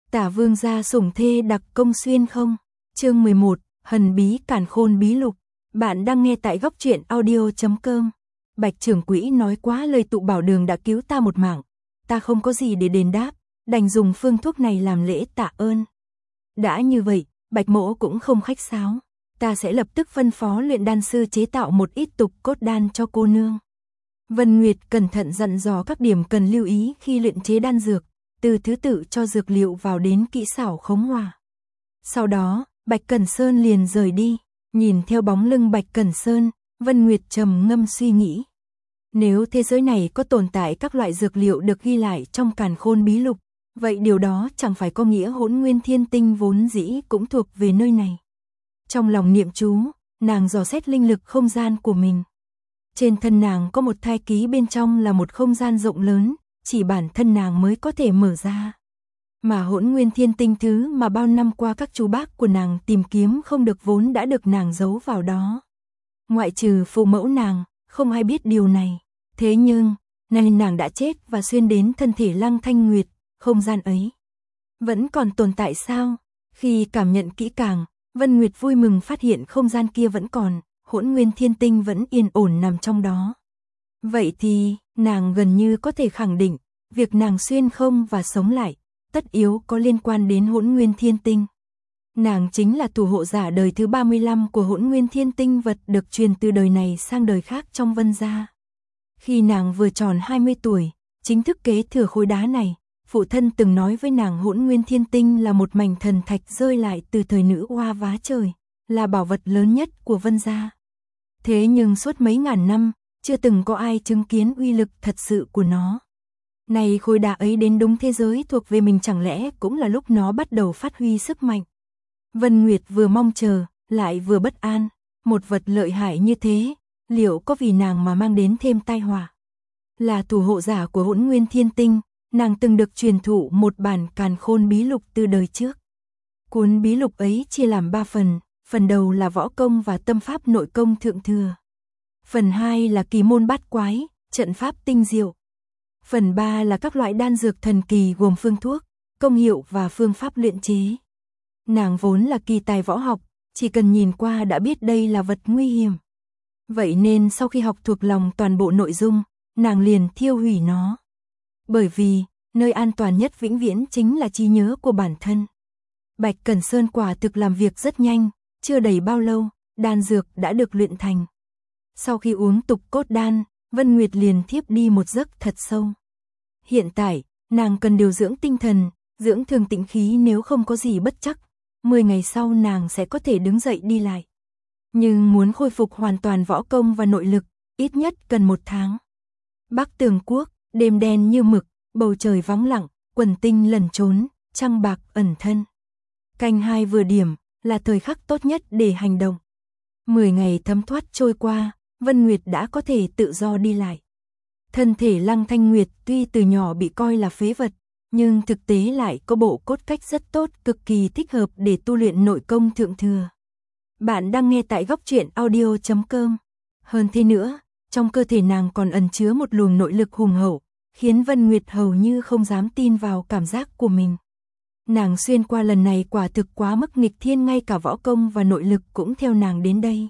Tả vương gia sủng thê đặc công xuyên không? Chương 11, Hần bí càn khôn bí lục. Bạn đang nghe tại góc truyện audio.com. Bạch trưởng quỹ nói quá lời tụ bảo đường đã cứu ta một mạng. Ta không có gì để đền đáp, đành dùng phương thuốc này làm lễ tạ ơn. Đã như vậy, Bạch mỗ cũng không khách sáo. Ta sẽ lập tức phân phó luyện đan sư chế tạo một ít tục cốt đan cho cô nương. Vân Nguyệt cẩn thận dặn dò các điểm cần lưu ý khi luyện chế đan dược, từ thứ tự cho dược liệu vào đến kỹ xảo khống hòa. Sau đó, Bạch Cẩn Sơn liền rời đi, nhìn theo bóng lưng Bạch Cẩn Sơn, Vân Nguyệt trầm ngâm suy nghĩ. Nếu thế giới này có tồn tại các loại dược liệu được ghi lại trong càn khôn bí lục, vậy điều đó chẳng phải có nghĩa Hỗn Nguyên Thiên Tinh vốn dĩ cũng thuộc về nơi này. Trong lòng niệm chú, nàng dò xét linh lực không gian của mình. Trên thân nàng có một thai ký, bên trong là một không gian rộng lớn, chỉ bản thân nàng mới có thể mở ra. Mà Hỗn Nguyên Thiên Tinh thứ mà bao năm qua các chú bác của nàng tìm kiếm không được vốn đã được nàng giấu vào đó. Ngoại trừ phụ mẫu nàng, không ai biết điều này. Thế nhưng, nay nàng đã chết và xuyên đến thân thể Lăng Thanh Nguyệt, không gian ấy vẫn còn tồn tại sao? Khi cảm nhận kỹ càng, Vân Nguyệt vui mừng phát hiện không gian kia vẫn còn, Hỗn Nguyên Thiên Tinh vẫn yên ổn nằm trong đó. Vậy thì, nàng gần như có thể khẳng định, việc nàng xuyên không và sống lại, tất yếu có liên quan đến Hỗn Nguyên Thiên Tinh. Nàng chính là thủ hộ giả đời thứ 35 của Hỗn Nguyên Thiên Tinh, vật được truyền từ đời này sang đời khác trong Vân gia. Khi nàng vừa tròn 20 tuổi, chính thức kế thừa khối đá này, phụ thân từng nói với nàng Hỗn Nguyên Thiên Tinh là một mảnh thần thạch rơi lại từ thời nữ oa vá trời, là bảo vật lớn nhất của Vân gia. Thế nhưng suốt mấy ngàn năm, chưa từng có ai chứng kiến uy lực thật sự của nó. Này khối đá ấy đến đúng thế giới thuộc về mình, chẳng lẽ cũng là lúc nó bắt đầu phát huy sức mạnh. Vân Nguyệt vừa mong chờ, lại vừa bất an, một vật lợi hại như thế, liệu có vì nàng mà mang đến thêm tai họa? Là thủ hộ giả của Hỗn Nguyên Thiên Tinh, nàng từng được truyền thụ một bản càn khôn bí lục từ đời trước. Cuốn bí lục ấy chia làm 3 phần, phần đầu là võ công và tâm pháp nội công thượng thừa. Phần 2 là kỳ môn bát quái, trận pháp tinh diệu. Phần 3 là các loại đan dược thần kỳ gồm phương thuốc, công hiệu và phương pháp luyện chế. Nàng vốn là kỳ tài võ học, chỉ cần nhìn qua đã biết đây là vật nguy hiểm. Vậy nên sau khi học thuộc lòng toàn bộ nội dung, nàng liền thiêu hủy nó. Bởi vì, nơi an toàn nhất vĩnh viễn chính là trí nhớ của bản thân. Bạch Cẩn Sơn quả thực làm việc rất nhanh, chưa đầy bao lâu, đan dược đã được luyện thành. Sau khi uống tục cốt đan, Vân Nguyệt liền thiếp đi một giấc thật sâu. Hiện tại, nàng cần điều dưỡng tinh thần, dưỡng thương tĩnh khí, nếu không có gì bất trắc, 10 ngày sau nàng sẽ có thể đứng dậy đi lại. Nhưng muốn khôi phục hoàn toàn võ công và nội lực, ít nhất cần 1 tháng. Bắc Tường Quốc, đêm đen như mực, bầu trời vắng lặng, quần tinh lẩn trốn, trăng bạc ẩn thân. Canh 2 vừa điểm, là thời khắc tốt nhất để hành động. 10 ngày thấm thoát trôi qua, Vân Nguyệt đã có thể tự do đi lại. Thân thể Lăng Thanh Nguyệt tuy từ nhỏ bị coi là phế vật, nhưng thực tế lại có bộ cốt cách rất tốt, cực kỳ thích hợp để tu luyện nội công thượng thừa. Bạn đang nghe tại góc truyện audio.com. Hơn thế nữa, trong cơ thể nàng còn ẩn chứa một luồng nội lực hùng hậu, khiến Vân Nguyệt hầu như không dám tin vào cảm giác của mình. Nàng xuyên qua lần này quả thực quá mức nghịch thiên, ngay cả võ công và nội lực cũng theo nàng đến đây.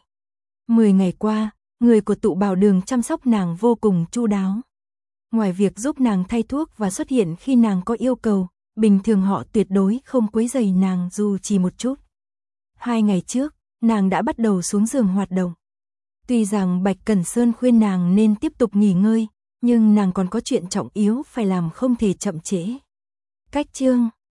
10 ngày qua, người của tụ bảo đường chăm sóc nàng vô cùng chu đáo. Ngoài việc giúp nàng thay thuốc và xuất hiện khi nàng có yêu cầu, bình thường họ tuyệt đối không quấy rầy nàng dù chỉ một chút. 2 ngày trước, nàng đã bắt đầu xuống giường hoạt động. Tuy rằng Bạch Cẩn Sơn khuyên nàng nên tiếp tục nghỉ ngơi, nhưng nàng còn có chuyện trọng yếu phải làm, không thể chậm trễ. Cách chương